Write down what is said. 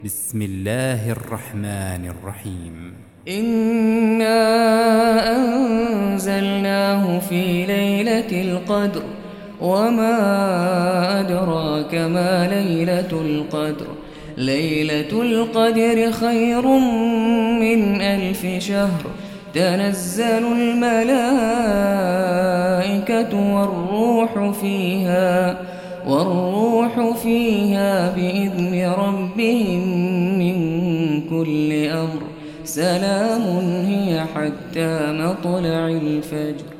بسم الله الرحمن الرحيم. إنا أنزلناه في ليلة القدر وما أدراك ما ليلة القدر. ليلة القدر خير من 1000 شهر. تنزل الملائكة والروح فيها بإذن ربهم من كل أمر. سلام هي حتى مطلع الفجر.